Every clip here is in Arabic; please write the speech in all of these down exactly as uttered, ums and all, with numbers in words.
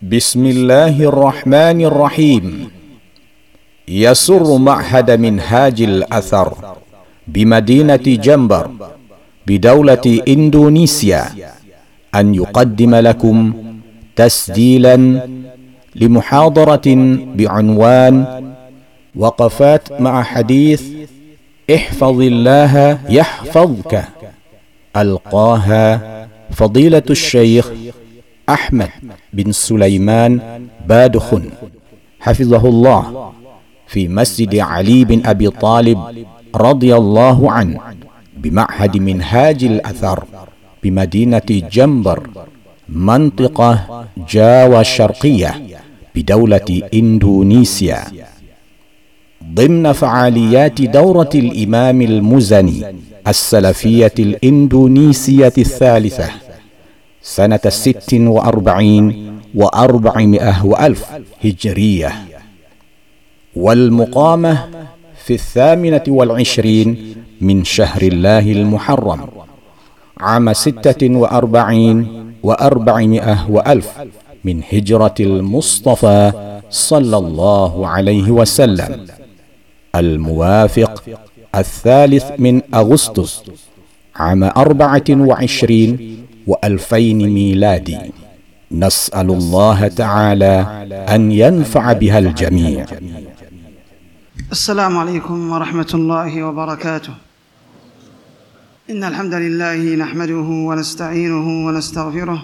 بسم الله الرحمن الرحيم. يسر معهد منهاج الأثر بمدينة جنبر بدولة إندونيسيا أن يقدم لكم تسجيلا لمحاضرة بعنوان وقفات مع حديث احفظ الله يحفظك، ألقاها فضيلة الشيخ أحمد بن سليمان بادخن حفظه الله في مسجد علي بن أبي طالب رضي الله عنه بمعهد منهاج الأثر بمدينة جنبر منطقة جاوا الشرقية بدولة إندونيسيا، ضمن فعاليات دورة الإمام المزني السلفية الإندونيسية الثالثة سنة ست وأربعين وأربعمائة وألف هجرية، والمقامة في الثامنة والعشرين من شهر الله المحرم عام ستة وأربعين وأربعمائة وألف من هجرة المصطفى صلى الله عليه وسلم، الموافق الثالث من أغسطس عام أربعة وعشرين وألفين ميلادي. نسأل الله تعالى أن ينفع بها الجميع. السلام عليكم ورحمة الله وبركاته. إن الحمد لله نحمده ونستعينه ونستغفره،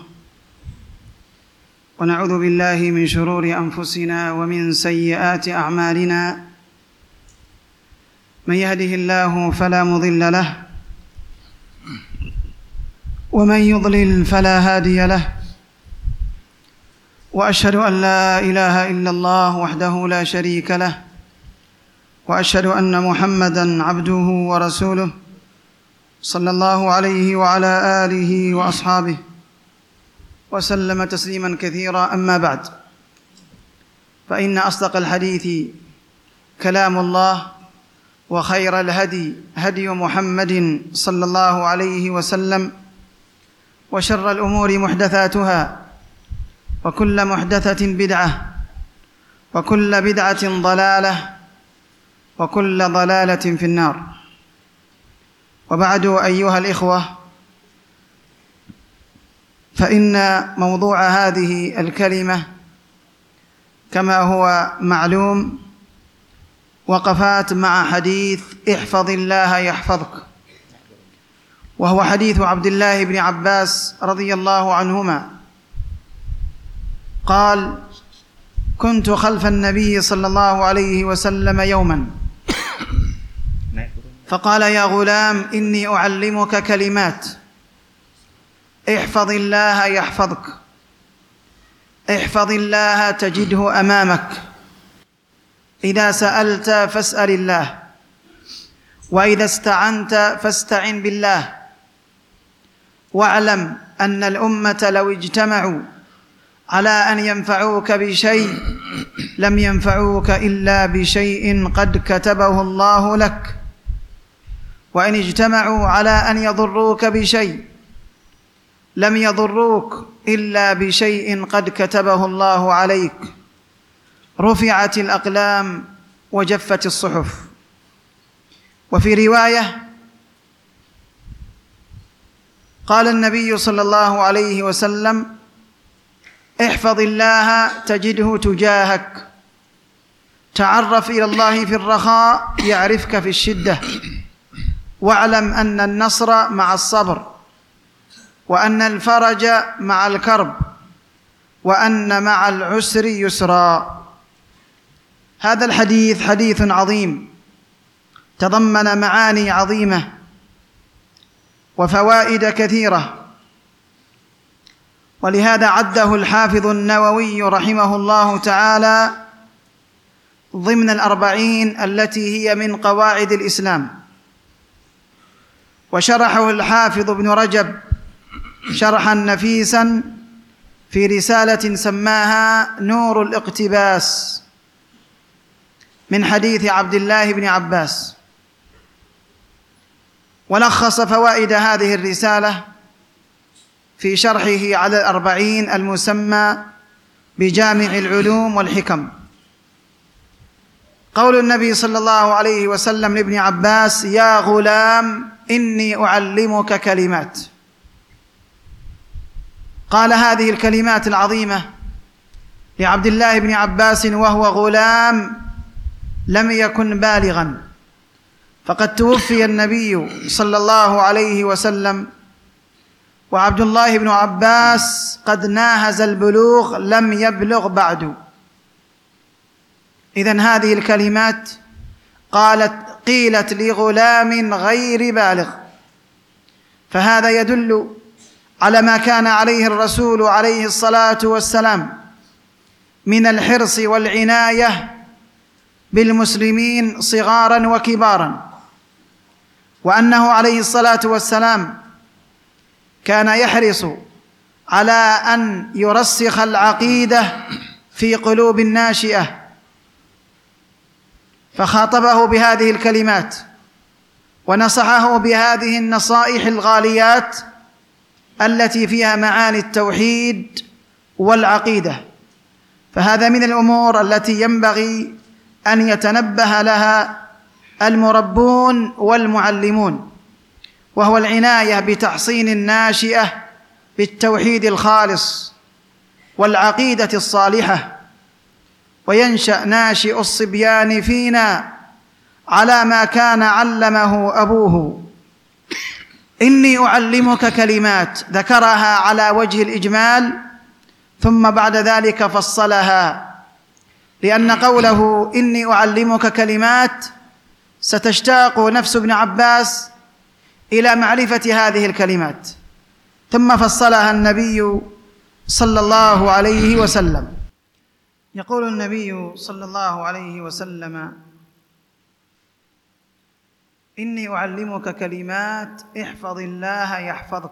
ونعوذ بالله من شرور أنفسنا ومن سيئات أعمالنا. من يهده الله فلا مضل له، ومن يضلل فلا هادي له، وأشهد أن لا إله إلا الله وحده لا شريك له، وأشهد أن محمدًا عبده ورسوله صلى الله عليه وعلى آله وأصحابه وسلم تسليمًا كثيرا. أما بعد، فإن أصدق الحديث كلام الله، وخير الهدي هدي محمد صلى الله عليه وسلم، وشر الأمور محدثاتها، وكل محدثة بدعة، وكل بدعة ضلالة، وكل ضلالة في النار. وبعد، أيها الإخوة، فإن موضوع هذه الكلمة كما هو معلوم وقفات مع حديث احفظ الله يحفظك، وهو حديث عبد الله بن عباس رضي الله عنهما قال: كنت خلف النبي صلى الله عليه وسلم يوما فقال: يا غلام، إني أعلمك كلمات، احفظ الله يحفظك، احفظ الله تجده أمامك، إذا سألت فاسأل الله، وإذا استعنت فاستعن بالله، واعلم أن الأمة لو اجتمعوا على أن ينفعوك بشيء لم ينفعوك إلا بشيء قد كتبه الله لك، وإن اجتمعوا على أن يضروك بشيء لم يضروك إلا بشيء قد كتبه الله عليك. رفعت الأقلام وجفت الصحف. وفي رواية قال النبي صلى الله عليه وسلم: احفظ الله تجده تجاهك، تعرف إلى الله في الرخاء يعرفك في الشدة، واعلم أن النصر مع الصبر، وأن الفرج مع الكرب، وأن مع العسر يسرا. هذا الحديث حديث عظيم تضمن معاني عظيمة وفوائد كثيرة، ولهذا عده الحافظ النووي رحمه الله تعالى ضمن الأربعين التي هي من قواعد الإسلام، وشرحه الحافظ ابن رجب شرحا نفيسا في رسالة سماها نور الاقتباس من حديث عبد الله بن عباس، ولخص فوائد هذه الرسالة في شرحه على الأربعين المسمى بجامع العلوم والحكم. قول النبي صلى الله عليه وسلم لابن عباس: يا غلام إني أعلمك كلمات. قال هذه الكلمات العظيمة لعبد الله بن عباس وهو غلام لم يكن بالغا، فقد توفي النبي صلى الله عليه وسلم وعبد الله بن عباس قد ناهز البلوغ لم يبلغ بعد. إذن هذه الكلمات قالت قيلت لغلام غير بالغ، فهذا يدل على ما كان عليه الرسول عليه الصلاة والسلام من الحرص والعناية بالمسلمين صغارا وكبارا، وأنه عليه الصلاة والسلام كان يحرص على أن يرسخ العقيدة في قلوب الناشئة، فخاطبه بهذه الكلمات ونصحه بهذه النصائح الغاليات التي فيها معاني التوحيد والعقيدة. فهذا من الأمور التي ينبغي أن يتنبه لها المربون والمعلمون، وهو العناية بتحصين الناشئة بالتوحيد الخالص والعقيدة الصالحة، وينشأ ناشئ الصبيان فينا على ما كان علمه أبوه. إني أعلمك كلمات، ذكرها على وجه الإجمال ثم بعد ذلك فصلها، لأن قوله إني أعلمك كلمات ستشتاق نفس ابن عباس إلى معرفة هذه الكلمات، ثم فصلها النبي صلى الله عليه وسلم. يقول النبي صلى الله عليه وسلم: إني أعلمك كلمات احفظ الله يحفظك،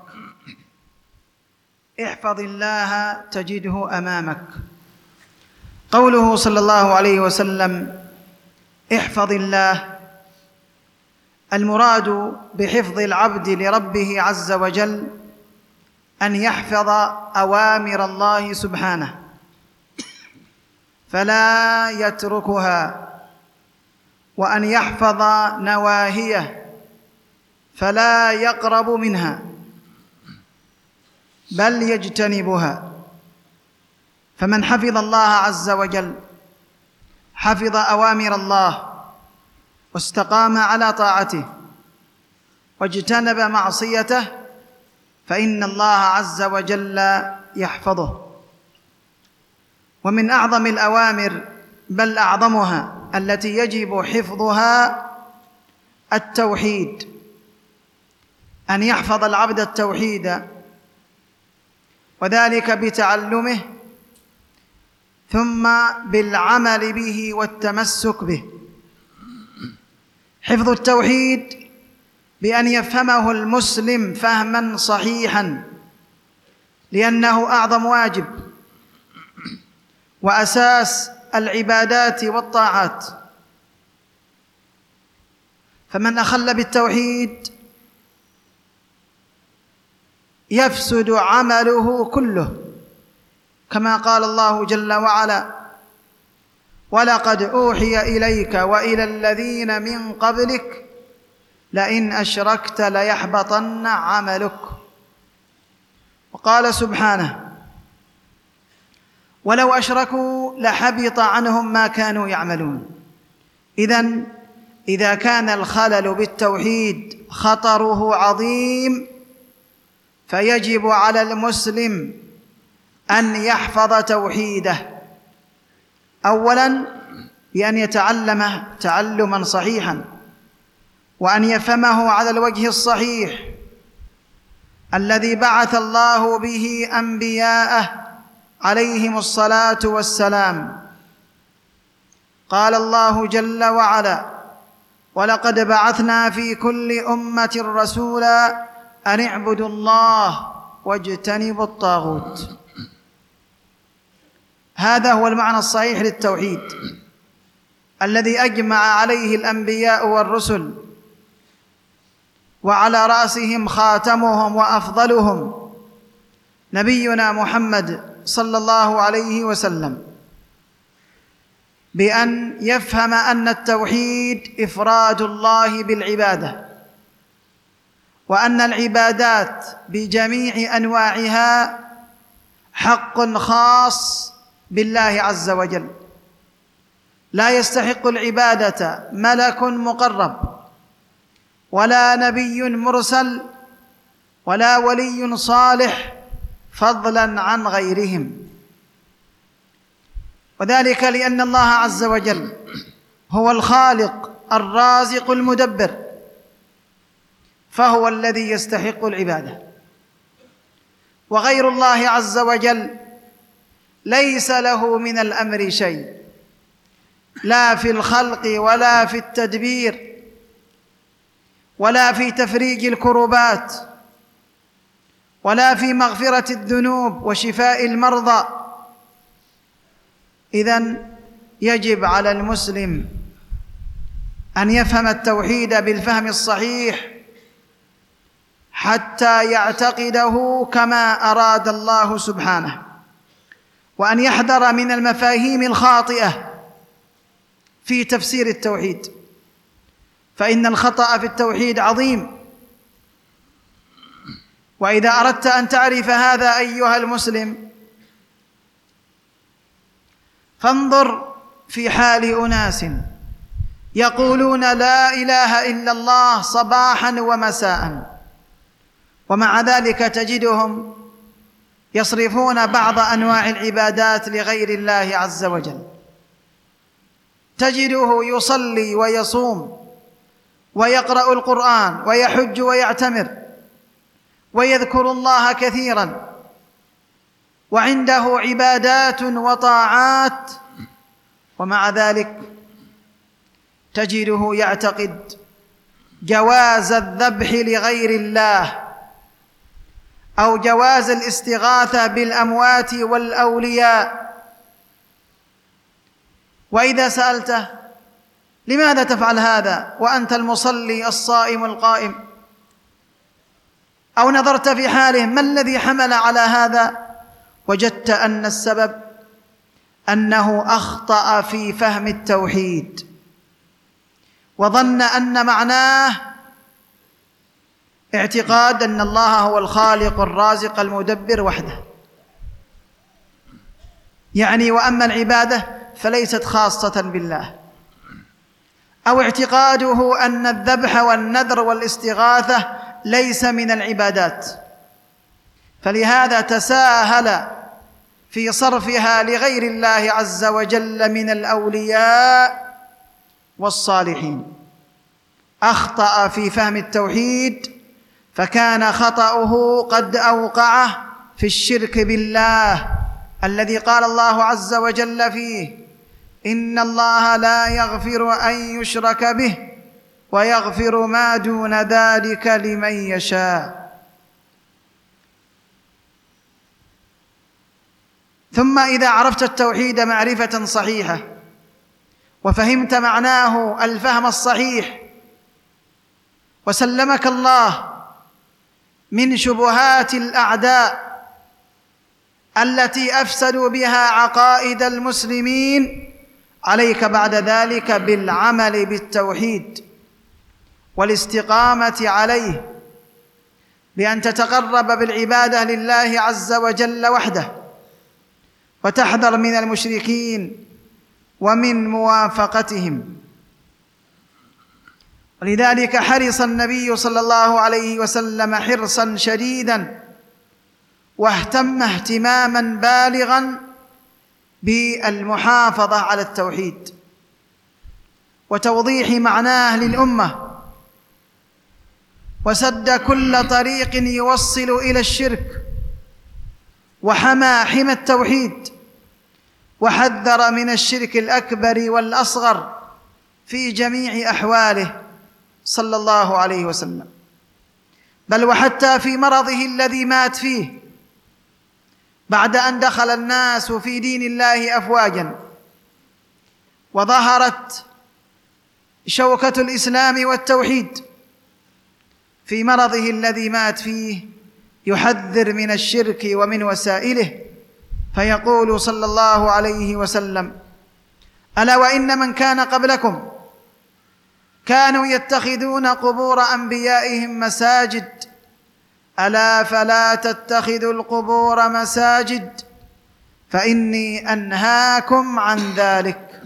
احفظ الله تجده أمامك. قوله صلى الله عليه وسلم احفظ الله، المراد بحفظ العبد لربه عز وجل أن يحفظ أوامر الله سبحانه فلا يتركها، وأن يحفظ نواهيه فلا يقرب منها بل يجتنبها. فمن حفظ الله عز وجل حفظ أوامر الله واستقام على طاعته واجتنب معصيته فإن الله عز وجل يحفظه. ومن أعظم الأوامر بل أعظمها التي يجب حفظها التوحيد، أن يحفظ العبد التوحيد، وذلك بتعلمه ثم بالعمل به والتمسك به. حفظ التوحيد بأن يفهمه المسلم فهما صحيحا، لأنه أعظم واجب وأساس العبادات والطاعات. فمن أخل بالتوحيد يفسد عمله كله، كما قال الله جل وعلا: ولقد أوحي إليك وإلى الذين من قبلك لئن أشركت ليحبطن عملك. وقال سبحانه: ولو أشركوا لحبط عنهم ما كانوا يعملون. إذن إذا كان الخلل بالتوحيد خطره عظيم فيجب على المسلم أن يحفظ توحيده، أولاً بأن يتعلمه تعلماً صحيحاً، وأن يفهمه على الوجه الصحيح الذي بعث الله به أنبياءه عليهم الصلاة والسلام. قال الله جل وعلا: ولقد بعثنا في كل أمة رسولا أن اعبدوا الله واجتنبوا الطاغوت. هذا هو المعنى الصحيح للتوحيد الذي أجمع عليه الأنبياء والرسل، وعلى رأسهم خاتمهم وأفضلهم نبينا محمد صلى الله عليه وسلم بأن يفهم أن التوحيد إفراد الله بالعبادة، وأن العبادات بجميع أنواعها حق خاص بالله عز وجل، لا يستحق العبادة ملك مقرب ولا نبي مرسل ولا ولي صالح فضلا عن غيرهم، وذلك لأن الله عز وجل هو الخالق الرازق المدبر، فهو الذي يستحق العبادة، وغير الله عز وجل ليس له من الأمر شيء، لا في الخلق ولا في التدبير ولا في تفريج الكربات ولا في مغفرة الذنوب وشفاء المرضى. إذن يجب على المسلم أن يفهم التوحيد بالفهم الصحيح حتى يعتقده كما أراد الله سبحانه، وأن يحذر من المفاهيم الخاطئة في تفسير التوحيد، فإن الخطأ في التوحيد عظيم. وإذا أردت أن تعرف هذا أيها المسلم فانظر في حال أناس يقولون لا إله إلا الله صباحا ومساء، ومع ذلك تجدهم يصرفون بعض أنواع العبادات لغير الله عز وجل. تجده يصلي ويصوم ويقرأ القرآن ويحج ويعتمر ويذكر الله كثيرا، وعنده عبادات وطاعات، ومع ذلك تجده يعتقد جواز الذبح لغير الله أو جواز الاستغاثة بالأموات والأولياء. وإذا سألته لماذا تفعل هذا وأنت المصلي الصائم القائم، أو نظرت في حاله ما الذي حمل على هذا، وجدت أن السبب أنه أخطأ في فهم التوحيد، وظن أن معناه اعتقاد أن الله هو الخالق الرازق المدبر وحده، يعني وأما العبادة فليست خاصة بالله، أو اعتقاده أن الذبح والنذر والاستغاثة ليس من العبادات، فلهذا تساهل في صرفها لغير الله عز وجل من الأولياء والصالحين. أخطأ في فهم التوحيد، فكان خطأه قد أوقعه في الشرك بالله الذي قال الله عز وجل فيه: إن الله لا يغفر أن يشرك به ويغفر ما دون ذلك لمن يشاء. ثم إذا عرفت التوحيد معرفة صحيحة وفهمت معناه الفهم الصحيح، وسلمك الله من شبهات الأعداء التي أفسدوا بها عقائد المسلمين، عليك بعد ذلك بالعمل بالتوحيد والاستقامة عليه، بأن تتقرب بالعبادة لله عز وجل وحده، وتحذر من المشركين ومن موافقتهم. ولذلك حرص النبي صلى الله عليه وسلم حرصا شديدا، واهتم اهتماما بالغا بالمحافظة على التوحيد وتوضيح معناه للأمة، وسد كل طريق يوصل إلى الشرك، وحمى حمى التوحيد، وحذر من الشرك الأكبر والأصغر في جميع أحواله صلى الله عليه وسلم، بل وحتى في مرضه الذي مات فيه بعد أن دخل الناس في دين الله أفواجا، وظهرت شوكة الإسلام والتوحيد، في مرضه الذي مات فيه يحذر من الشرك ومن وسائله، فيقول صلى الله عليه وسلم: ألا وإن من كان قبلكم كانوا يتخذون قبور أنبيائهم مساجد، ألا فلا تتخذوا القبور مساجد فإني أنهاكم عن ذلك،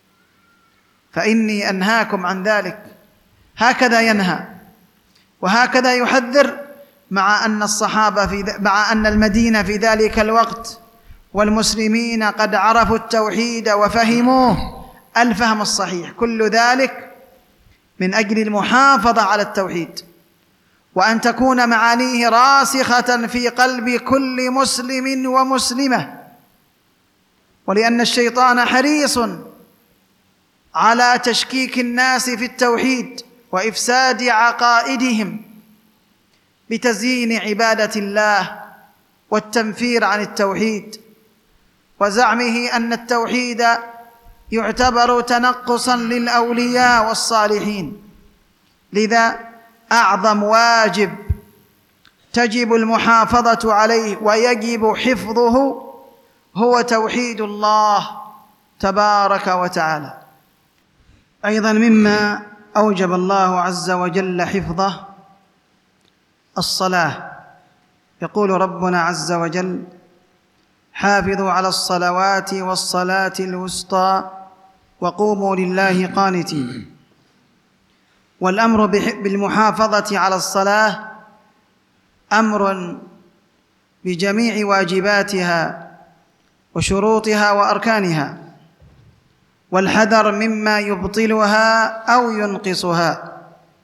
فإني أنهاكم عن ذلك. هكذا ينهى وهكذا يحذر، مع أن الصحابة في مع أن المدينة في ذلك الوقت والمسلمين قد عرفوا التوحيد وفهموه الفهم الصحيح. كل ذلك من أجل المحافظة على التوحيد، وأن تكون معانيه راسخة في قلب كل مسلم ومسلمة، ولأن الشيطان حريص على تشكيك الناس في التوحيد وإفساد عقائدهم بتزيين عبادة الله والتنفير عن التوحيد، وزعمه أن التوحيد يعتبر تنقصا للأولياء والصالحين. لذا أعظم واجب تجب المحافظة عليه ويجب حفظه هو توحيد الله تبارك وتعالى. أيضا مما أوجب الله عز وجل حفظه الصلاة. يقول ربنا عز وجل: حافظوا على الصلوات والصلاة الوسطى وقوموا لله قانتين. والأمر بالمحافظة على الصلاة أمر بجميع واجباتها وشروطها وأركانها، والحذر مما يبطلها أو ينقصها.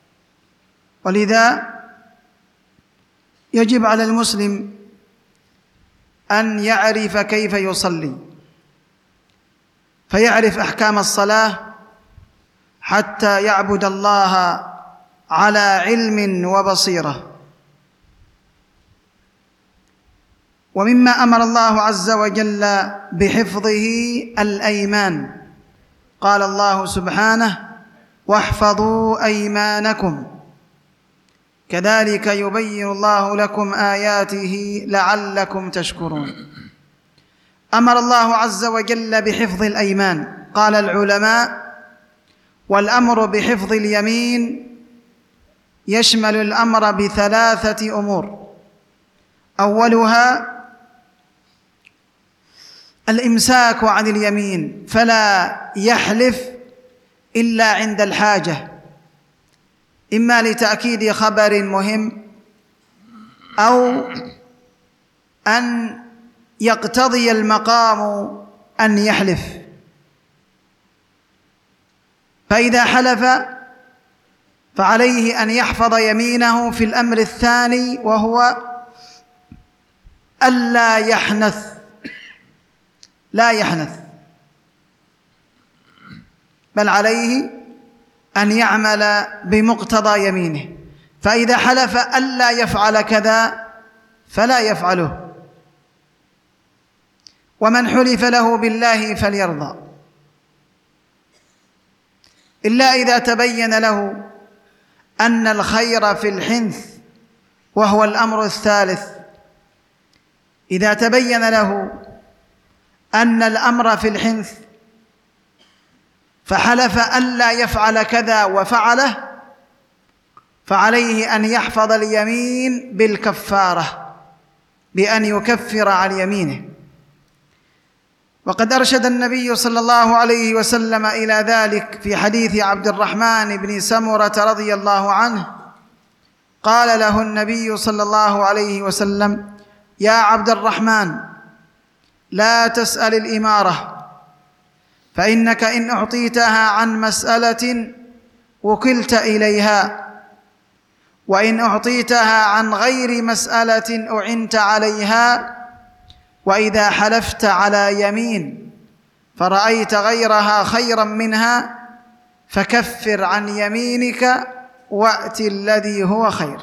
ولذا يجب على المسلم أن يعرف كيف يصلي، فيعرف أحكام الصلاة حتى يعبد الله على علم وبصيرة. ومما أمر الله عز وجل بحفظه الأيمان، قال الله سبحانه: واحفظوا أيمانكم كذلك يبين الله لكم آياته لعلكم تشكرون. أمر الله عز وجل بحفظ الأيمان. قال العلماء: والأمر بحفظ اليمين يشمل الأمر بثلاثة أمور: أولها الإمساك عن اليمين، فلا يحلف إلا عند الحاجة، إما لتأكيد خبر مهم أو أن يقتضي المقام أن يحلف. فإذا حلف فعليه أن يحفظ يمينه في الأمر الثاني، وهو ألا يحنث، لا يحنث، بل عليه أن يعمل بمقتضى يمينه. فإذا حلف ألا يفعل كذا فلا يفعله. ومن حلف له بالله فليرضى، إلا إذا تبين له أن الخير في الحنث، وهو الأمر الثالث. إذا تبين له أن الأمر في الحنث فحلف ألا يفعل كذا وفعله، فعليه أن يحفظ اليمين بالكفارة، بأن يكفر عن يمينه. وقد أرشد النبي صلى الله عليه وسلم إلى ذلك في حديث عبد الرحمن بن سمرة رضي الله عنه. قال له النبي صلى الله عليه وسلم: يا عبد الرحمن، لا تسأل الإمارة، فإنك إن أعطيتها عن مسألة وكلت إليها، وإن أعطيتها عن غير مسألة أعنت عليها. وإذا حلفت على يمين فرأيت غيرها خيرا منها فكفر عن يمينك وأت الذي هو خير.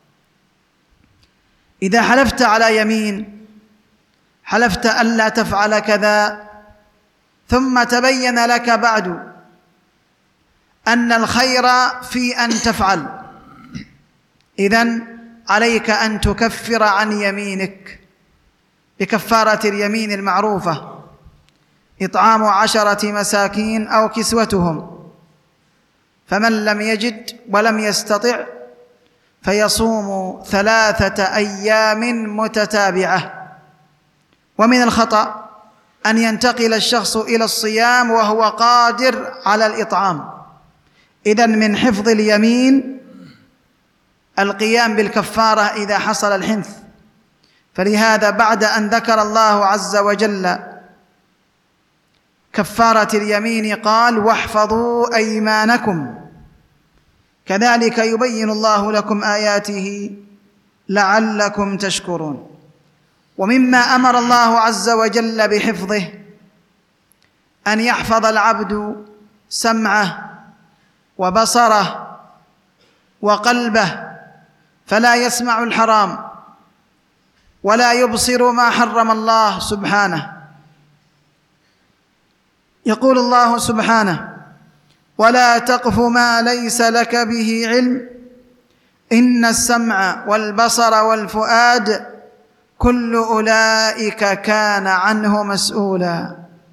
إذا حلفت على يمين، حلفت ألا تفعل كذا، ثم تبين لك بعد أن الخير في أن تفعل، إذن عليك أن تكفر عن يمينك. بكفارة اليمين المعروفة: إطعام عشرة مساكين أو كسوتهم، فمن لم يجد ولم يستطع فيصوم ثلاثة أيام متتابعة. ومن الخطأ أن ينتقل الشخص إلى الصيام وهو قادر على الإطعام. إذن من حفظ اليمين القيام بالكفارة إذا حصل الحنث. فلهذا بعد أن ذكر الله عز وجل كفارة اليمين قال: واحفظوا أيمانكم، كذلك يبين الله لكم آياته لعلكم تشكرون. ومما أمر الله عز وجل بحفظه أن يحفظ العبد سمعه وبصره وقلبه، فلا يسمع الحرام ولا يبصر ما حرم الله سبحانه. يقول الله سبحانه: ولا تقف ما ليس لك به علم إن السمع والبصر والفؤاد كل أولئك كان عنه مسؤولا.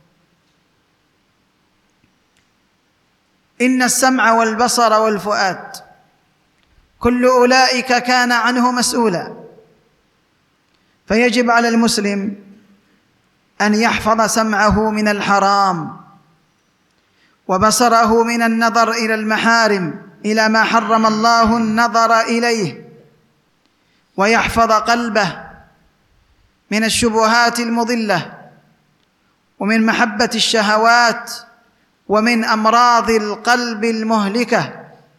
إن السمع والبصر والفؤاد كل أولئك كان عنه مسؤولا. فيجب على المسلم أن يحفظ سمعه من الحرام، وبصره من النظر إلى المحارم، إلى ما حرم الله النظر إليه، ويحفظ قلبه من الشبهات المضلة، ومن محبة الشهوات، ومن أمراض القلب المهلكة.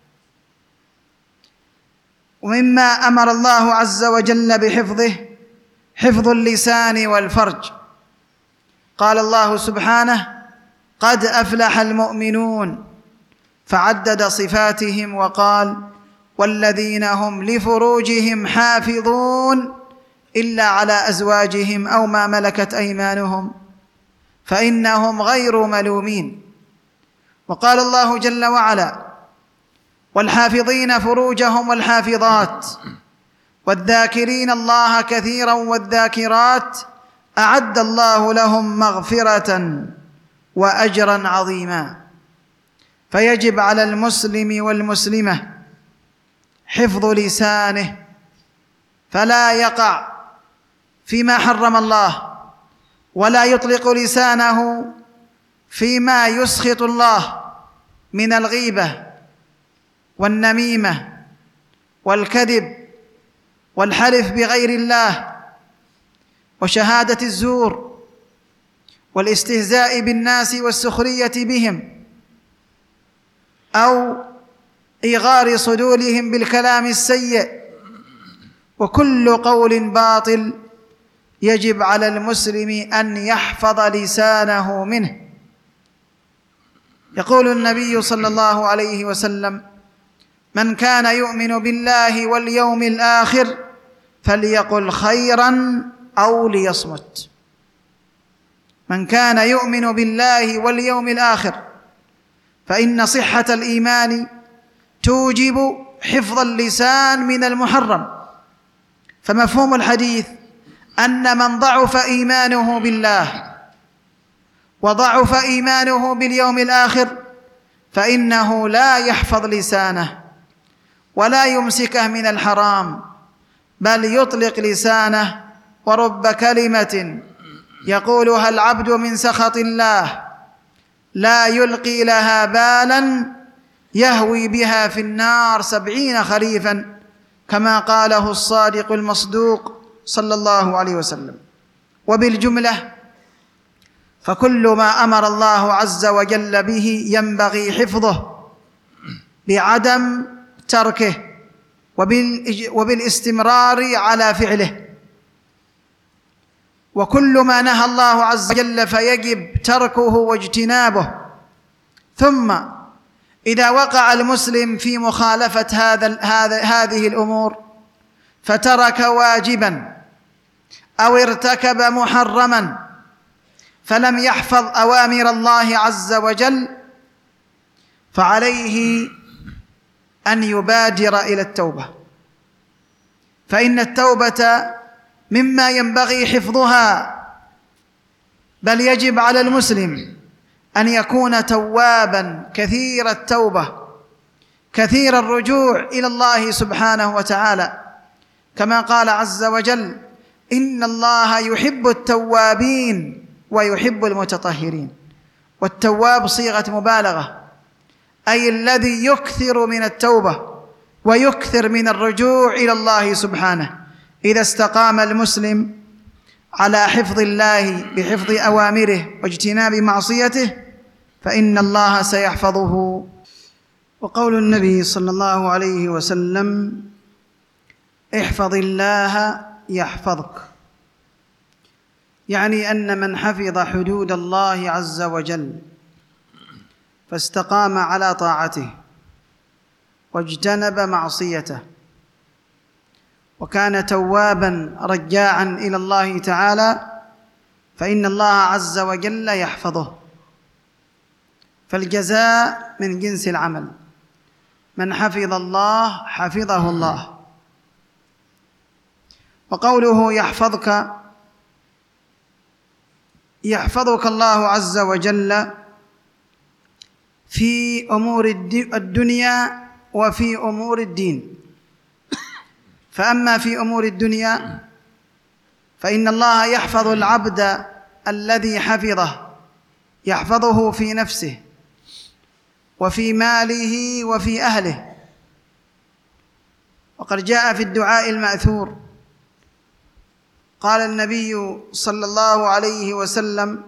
ومما أمر الله عز وجل بحفظه حفظ اللسان والفرج. قال الله سبحانه: قد أفلح المؤمنون، فعدد صفاتهم وقال: والذين هم لفروجهم حافظون إلا على أزواجهم أو ما ملكت أيمانهم فإنهم غير ملومين. وقال الله جل وعلا: والحافظين فروجهم والحافظات والذاكرين الله كثيرا والذاكرات أعد الله لهم مغفرة وأجرا عظيما. فيجب على المسلم والمسلمة حفظ لسانه، فلا يقع فيما حرم الله، ولا يطلق لسانه فيما يسخط الله من الغيبة والنميمة والكذب والحلف بغير الله وشهادة الزور والاستهزاء بالناس والسخرية بهم، أو إيغار صدورهم بالكلام السيء، وكل قول باطل يجب على المسلم أن يحفظ لسانه منه. يقول النبي صلى الله عليه وسلم: من كان يؤمن بالله واليوم الآخر فليقل خيرا أو ليصمت. من كان يؤمن بالله واليوم الآخر، فإن صحة الإيمان توجب حفظ اللسان من المحرم. فمفهوم الحديث أن من ضعف إيمانه بالله وضعف إيمانه باليوم الآخر فإنه لا يحفظ لسانه ولا يمسكه من الحرام، بل يطلق لسانه. ورب كلمة يقولها العبد من سخط الله لا يلقي لها بالا يهوي بها في النار سبعين خريفا، كما قاله الصادق المصدوق صلى الله عليه وسلم. وبالجملة فكل ما أمر الله عز وجل به ينبغي حفظه بعدم تركه وبالاستمرار على فعله، وكل ما نهى الله عز وجل فيجب تركه واجتنابه. ثم إذا وقع المسلم في مخالفة هذا هذا هذه الأمور فترك واجبا أو ارتكب محرما فلم يحفظ أوامر الله عز وجل، فعليه أن يبادر إلى التوبة، فإن التوبة مما ينبغي حفظها، بل يجب على المسلم أن يكون توابا كثير التوبة كثير الرجوع إلى الله سبحانه وتعالى، كما قال عز وجل: إن الله يحب التوابين ويحب المتطهرين. والتواب صيغة مبالغة، أي الذي يكثر من التوبة ويكثر من الرجوع إلى الله سبحانه. إذا استقام المسلم على حفظ الله بحفظ أوامره واجتناب معصيته فإن الله سيحفظه. وقول النبي صلى الله عليه وسلم: احفظ الله يحفظك، يعني أن من حفظ حدود الله عز وجل فاستقام على طاعته واجتنب معصيته وكان توابا رجاعا إلى الله تعالى فإن الله عز وجل يحفظه. فالجزاء من جنس العمل، من حفظ الله حفظه الله. وقوله يحفظك، يحفظك الله عز وجل في أمور الدنيا وفي أمور الدين. فأما في أمور الدنيا فإن الله يحفظ العبد الذي حفظه، يحفظه في نفسه وفي ماله وفي أهله. وقد جاء في الدعاء المأثور قال النبي صلى الله عليه وسلم: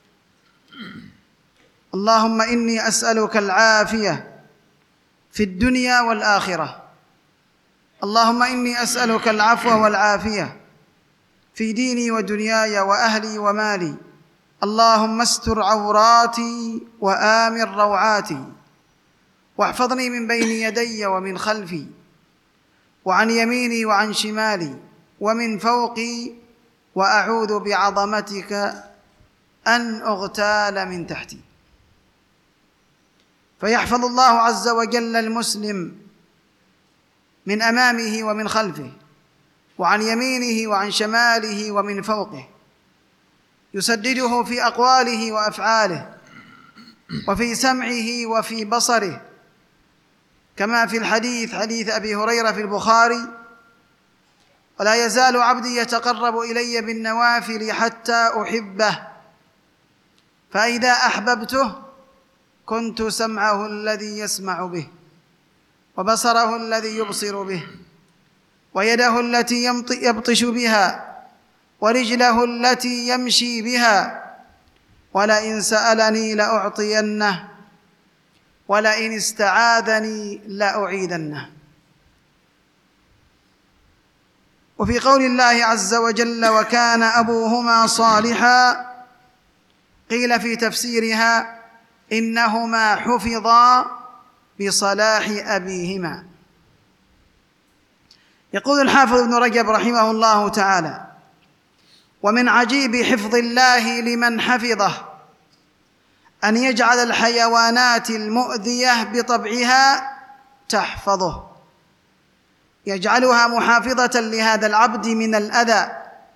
اللهم إني أسألك العافية في الدنيا والآخرة. اللهم إني أسألك العفو والعافية في ديني ودنياي وأهلي ومالي. اللهم استر عوراتي وآمن روعاتي، واحفظني من بين يدي ومن خلفي وعن يميني وعن شمالي ومن فوقي، وأعوذ بعظمتك أن أغتال من تحتي. فيحفظ الله عز وجل المسلم من أمامه ومن خلفه وعن يمينه وعن شماله ومن فوقه، يسدده في أقواله وأفعاله وفي سمعه وفي بصره، كما في الحديث حديث أبي هريرة في البخاري: ولا يزال عبدي يتقرب إلي بالنوافل حتى أحبه، فإذا أحببته كنت سمعه الذي يسمع به وبصره الذي يبصر به ويده التي يبطش بها ورجله التي يمشي بها، ولئن سألني لأعطينه ولئن استعاذني لأعيذنه. وفي قول الله عز وجل: وكان أبوهما صالحا، قيل في تفسيرها: إنهما حفظا بصلاح أبيهما. يقول الحافظ ابن رجب رحمه الله تعالى: ومن عجيب حفظ الله لمن حفظه أن يجعل الحيوانات المؤذية بطبعها تحفظه، يجعلها محافظة لهذا العبد من الأذى،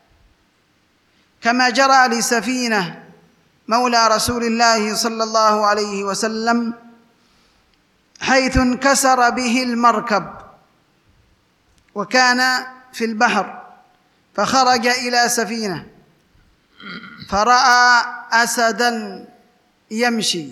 كما جرى لسفينة مولى رسول الله صلى الله عليه وسلم، حيث انكسر به المركب وكان في البحر، فخرج إلى سفينة فرأى أسداً يمشي،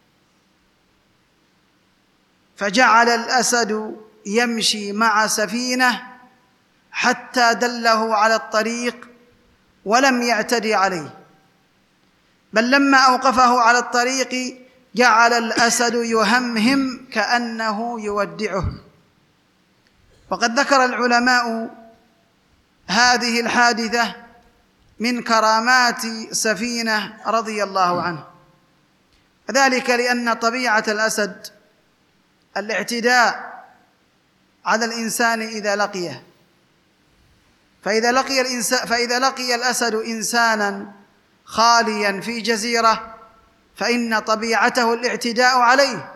فجعل الأسد يمشي مع سفينة حتى دله على الطريق ولم يعتدي عليه، بل لما أوقفه على الطريق جعل الأسد يهمهم كأنه يودعه. وقد ذكر العلماء هذه الحادثة من كرامات سفينة رضي الله عنه، ذلك لأن طبيعة الأسد الاعتداء على الإنسان إذا لقيه، فإذا لقي الإنسان فإذا لقي الأسد إنسانا خاليا في جزيرة فإن طبيعته الاعتداء عليه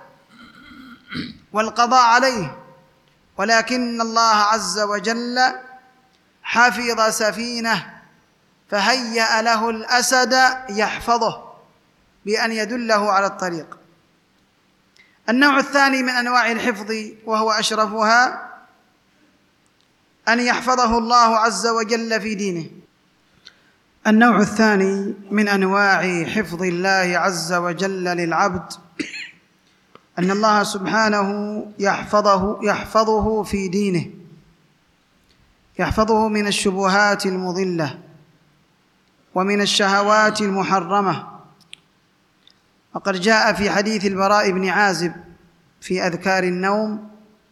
والقضاء عليه، ولكن الله عز وجل حفظ سفينة فهيأ له الأسد يحفظه بأن يدله على الطريق. النوع الثاني من أنواع الحفظ وهو أشرفها أن يحفظه الله عز وجل في دينه. النوع الثاني من أنواع حفظ الله عز وجل للعبد أن الله سبحانه يحفظه يحفظه في دينه، يحفظه من الشبهات المضلة ومن الشهوات المحرمة. وقد جاء في حديث البراء بن عازب في أذكار النوم: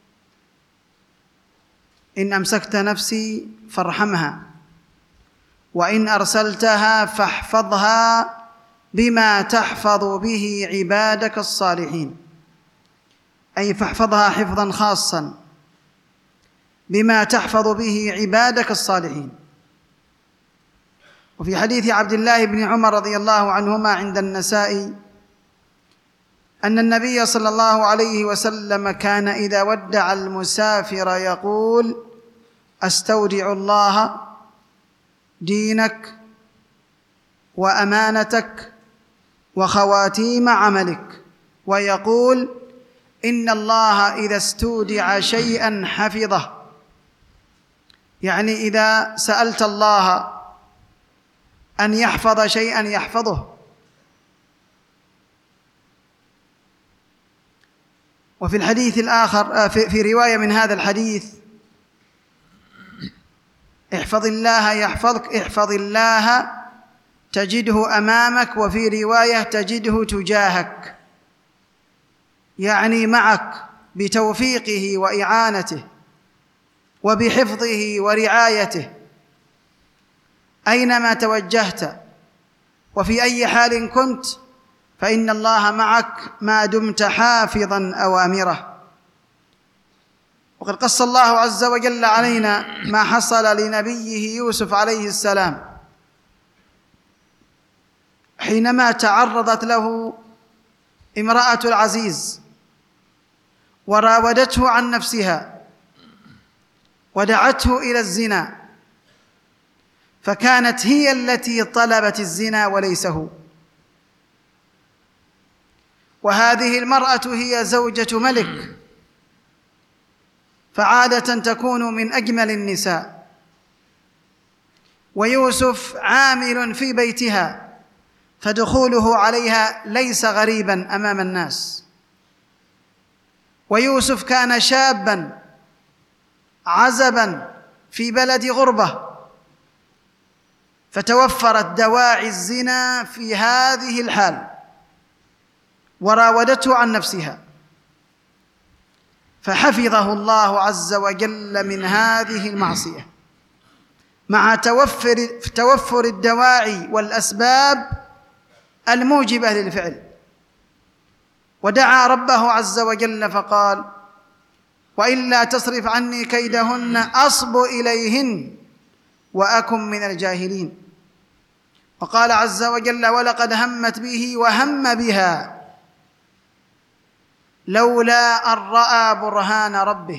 إن أمسكت نفسي فارحمها، وإن أرسلتها فاحفظها بما تحفظ به عبادك الصالحين، أي فاحفظها حفظا خاصا بما تحفظ به عبادك الصالحين. وفي حديث عبد الله بن عمر رضي الله عنهما عند النسائي أن النبي صلى الله عليه وسلم كان إذا ودع المسافر يقول: أستودع الله دينك وأمانتك وخواتيم عملك، ويقول: إن الله إذا استودع شيئا حفظه، يعني إذا سألت الله أن يحفظ شيئا يحفظه. وفي الحديث الآخر في رواية من هذا الحديث: احفظ الله يحفظك، احفظ الله تجده أمامك، وفي رواية تجده تجاهك، يعني معك بتوفيقه وإعانته وبحفظه ورعايته أينما توجهت وفي أي حال كنت، فإن الله معك ما دمت حافظا أوامره. وقد قص الله عز وجل علينا ما حصل لنبيه يوسف عليه السلام حينما تعرضت له امرأة العزيز وراودته عن نفسها ودعته إلى الزنا، فكانت هي التي طلبت الزنا وليس هو. وهذه المرأة هي زوجة ملك، فعادة تكون من أجمل النساء، ويوسف عامل في بيتها، فدخوله عليها ليس غريبا أمام الناس. ويوسف كان شابا عزبا في بلد غربة، فتوفرت دواعي الزنا في هذه الحال وراودته عن نفسها، فحفظه الله عز وجل من هذه المعصية مع توفر توفر الدواعي والأسباب الموجبة للفعل. ودعا ربه عز وجل فقال: وإلا تصرف عني كيدهن أصب إليهن وأكن من الجاهلين. وقال عز وجل: ولقد همت به وهم بها لولا أن رأى برهان ربه،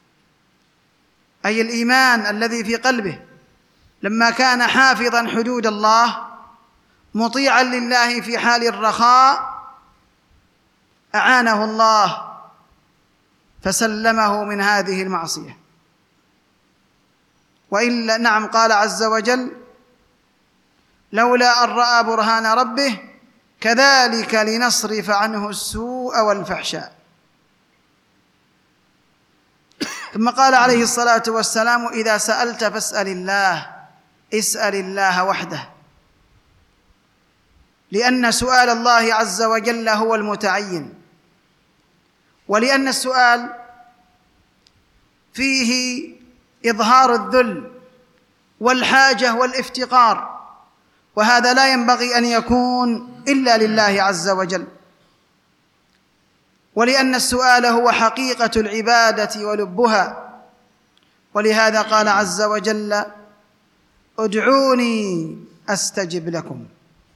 أي الإيمان الذي في قلبه لما كان حافظا حدود الله مطيعا لله في حال الرخاء أعانه الله فسلمه من هذه المعصية. وإلا نعم، قال عز وجل: لولا أن رأى برهان ربه كذلك لنصرف عنه السوء والفحشاء. ثم قال عليه الصلاة والسلام: إذا سألت فاسأل الله، اسأل الله وحده، لأن سؤال الله عز وجل هو المتعين، ولأن السؤال فيه إظهار الذل والحاجة والافتقار، وهذا لا ينبغي أن يكون إلا لله عز وجل، ولأن السؤال هو حقيقة العبادة ولبها. ولهذا قال عز وجل: ادعوني أستجب لكم.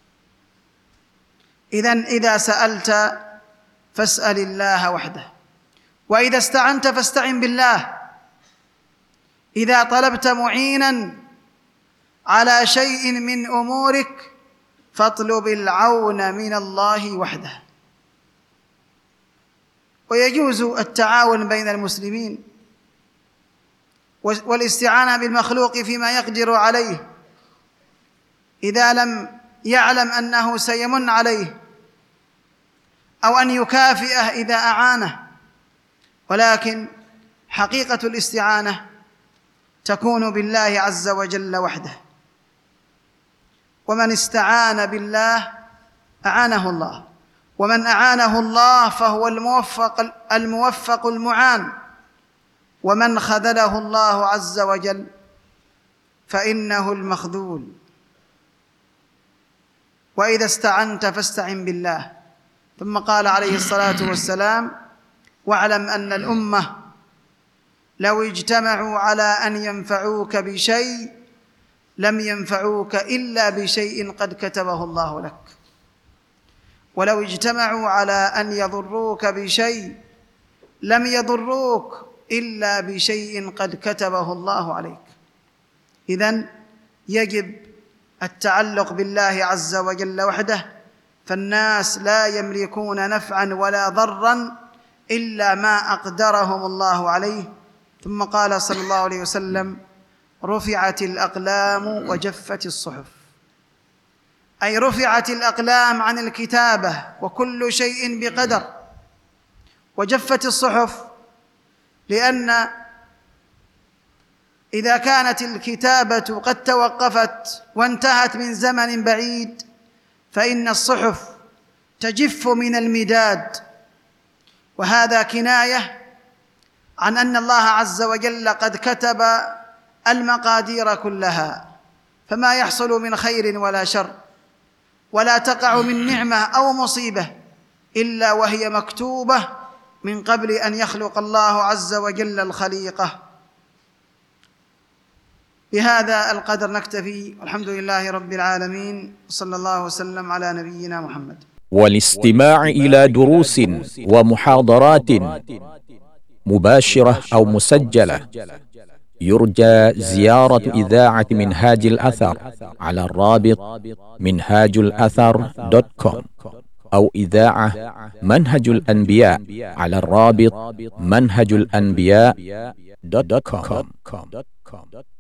إذن إذا سألت فاسأل الله وحده، وإذا استعنت فاستعن بالله، إذا طلبت معينا على شيء من أمورك فاطلب العون من الله وحده. ويجوز التعاون بين المسلمين والاستعانة بالمخلوق فيما يقدر عليه إذا لم يعلم أنه سيمن عليه، أو أن يكافئه إذا أعانه، ولكن حقيقة الاستعانة تكون بالله عز وجل وحده. ومن استعان بالله أعانه الله، ومن أعانه الله فهو الموفق الموفق المعان، ومن خذله الله عز وجل فإنه المخذول. وإذا استعنت فاستعن بالله. ثم قال عليه الصلاة والسلام: واعلم أن الأمة لو اجتمعوا على أن ينفعوك بشيء لم ينفعوك إلا بشيء قد كتبه الله لك، ولو اجتمعوا على أن يضروك بشيء لم يضروك إلا بشيء قد كتبه الله عليك. إذن يجب التعلق بالله عز وجل وحده، فالناس لا يملكون نفعا ولا ضرا إلا ما أقدرهم الله عليه. ثم قال صلى الله عليه وسلم: رفعت الأقلام وجفت الصحف، أي رفعت الأقلام عن الكتابة وكل شيء بقدر، وجفت الصحف لأن إذا كانت الكتابة قد توقفت وانتهت من زمن بعيد فإن الصحف تجف من المداد، وهذا كناية عن أن الله عز وجل قد كتب المقادير كلها، فما يحصل من خير ولا شر ولا تقع من نعمة أو مصيبة إلا وهي مكتوبة من قبل أن يخلق الله عز وجل الخليقة. بهذا القدر نكتفي، والحمد لله رب العالمين، صلى الله وسلم على نبينا محمد. والاستماع إلى دروس ومحاضرات مباشرة أو مسجلة يرجى زيارة إذاعة منهاج الأثر على الرابط منهاج الأثر دوت كوم، أو إذاعة منهج الأنبياء على الرابط منهج الأنبياء دوت كوم.